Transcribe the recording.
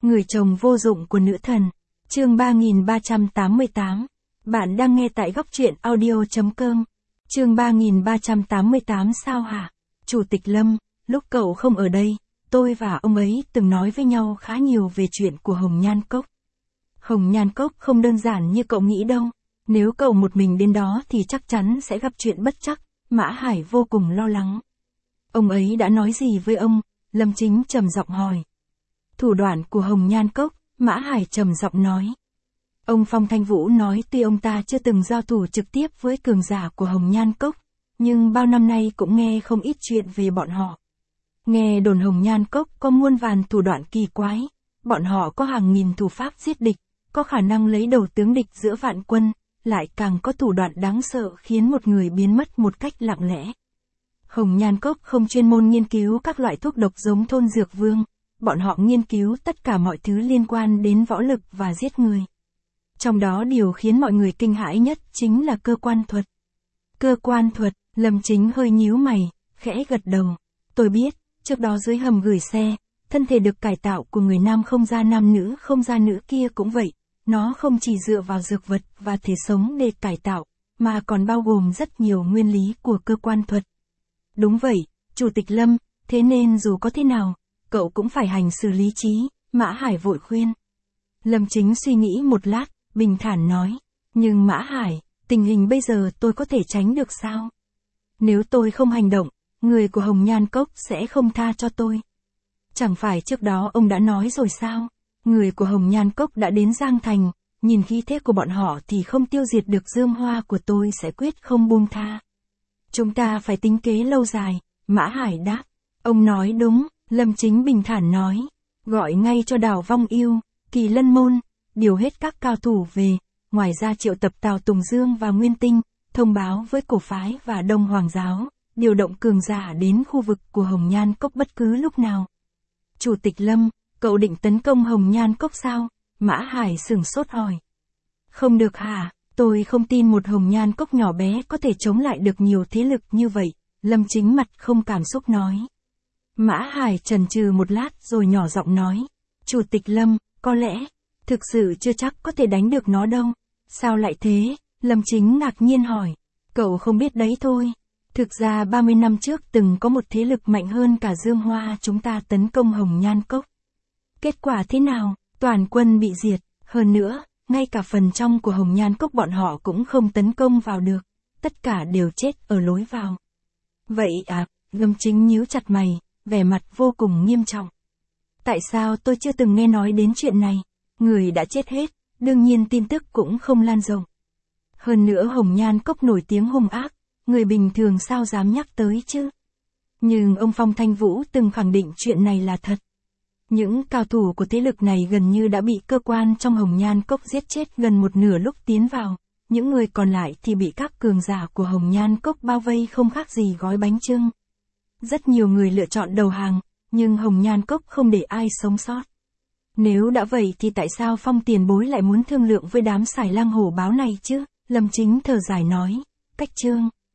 Người chồng vô dụng của nữ thần. Chương 3388. Bạn đang nghe tại góc truyện audio.com. Chương 3388 sao hả? Chủ tịch Lâm, lúc cậu không ở đây, tôi và ông ấy từng nói với nhau khá nhiều về chuyện của Hồng Nhan Cốc. Hồng Nhan Cốc không đơn giản như cậu nghĩ đâu. Nếu cậu một mình đến đó thì chắc chắn sẽ gặp chuyện bất trắc. Mã Hải vô cùng lo lắng. Ông ấy đã nói gì với ông? Lâm Chính trầm giọng hỏi. Thủ đoạn của Hồng Nhan Cốc, Mã Hải trầm giọng nói. Ông Phong Thanh Vũ nói tuy ông ta chưa từng giao thủ trực tiếp với cường giả của Hồng Nhan Cốc, nhưng bao năm nay cũng nghe không ít chuyện về bọn họ. Nghe đồn Hồng Nhan Cốc có muôn vàn thủ đoạn kỳ quái, bọn họ có hàng nghìn thủ pháp giết địch, có khả năng lấy đầu tướng địch giữa vạn quân, lại càng có thủ đoạn đáng sợ khiến một người biến mất một cách lặng lẽ. Hồng Nhan Cốc không chuyên môn nghiên cứu các loại thuốc độc giống Thôn Dược Vương, bọn họ nghiên cứu tất cả mọi thứ liên quan đến võ lực và giết người. Trong đó điều khiến mọi người kinh hãi nhất chính là cơ quan thuật. Cơ quan thuật, Lâm Chính hơi nhíu mày, khẽ gật đầu. Tôi biết, trước đó dưới hầm gửi xe, thân thể được cải tạo của người nam không ra nam nữ không ra nữ kia cũng vậy. Nó không chỉ dựa vào dược vật và thể sống để cải tạo, mà còn bao gồm rất nhiều nguyên lý của cơ quan thuật. Đúng vậy, Chủ tịch Lâm, thế nên dù có thế nào, cậu cũng phải hành xử lý trí, Mã Hải vội khuyên. Lâm Chính suy nghĩ một lát, bình thản nói. Nhưng Mã Hải, tình hình bây giờ tôi có thể tránh được sao? Nếu tôi không hành động, người của Hồng Nhan Cốc sẽ không tha cho tôi. Chẳng phải trước đó ông đã nói rồi sao? Người của Hồng Nhan Cốc đã đến Giang Thành, nhìn khí thế của bọn họ thì không tiêu diệt được Dương Hoa của tôi sẽ quyết không buông tha. Chúng ta phải tính kế lâu dài, Mã Hải đáp. Ông nói đúng, Lâm Chính bình thản nói. Gọi ngay cho Đào Vong Yêu, Kỳ Lân Môn, điều hết các cao thủ về, ngoài ra triệu tập Tào Tùng Dương và Nguyên Tinh, thông báo với cổ phái và Đông Hoàng giáo, điều động cường giả đến khu vực của Hồng Nhan Cốc bất cứ lúc nào. Chủ tịch Lâm, cậu định tấn công Hồng Nhan Cốc sao? Mã Hải sửng sốt hỏi. Không được hả? Tôi không tin một Hồng Nhan Cốc nhỏ bé có thể chống lại được nhiều thế lực như vậy, Lâm Chính mặt không cảm xúc nói. Mã Hải chần chừ một lát rồi nhỏ giọng nói. Chủ tịch Lâm, có lẽ, thực sự chưa chắc có thể đánh được nó đâu. Sao lại thế? Lâm Chính ngạc nhiên hỏi. Cậu không biết đấy thôi. Thực ra 30 năm trước từng có một thế lực mạnh hơn cả Dương Hoa chúng ta tấn công Hồng Nhan Cốc. Kết quả thế nào? Toàn quân bị diệt. Hơn nữa, ngay cả phần trong của Hồng Nhan Cốc bọn họ cũng không tấn công vào được. Tất cả đều chết ở lối vào. Vậy à? Lâm Chính nhíu chặt mày, vẻ mặt vô cùng nghiêm trọng. Tại sao tôi chưa từng nghe nói đến chuyện này? Người đã chết hết, đương nhiên tin tức cũng không lan rộng. Hơn nữa Hồng Nhan Cốc nổi tiếng hung ác, người bình thường sao dám nhắc tới chứ? Nhưng ông Phong Thanh Vũ từng khẳng định chuyện này là thật. Những cao thủ của thế lực này gần như đã bị cơ quan trong Hồng Nhan Cốc giết chết gần một nửa lúc tiến vào, những người còn lại thì bị các cường giả của Hồng Nhan Cốc bao vây không khác gì gói bánh chưng. Rất nhiều người lựa chọn đầu hàng, nhưng Hồng Nhan Cốc không để ai sống sót. Nếu đã vậy thì tại sao Phong tiền bối lại muốn thương lượng với đám xài lang hổ báo này chứ? Lâm Chính thở dài nói. Cách chương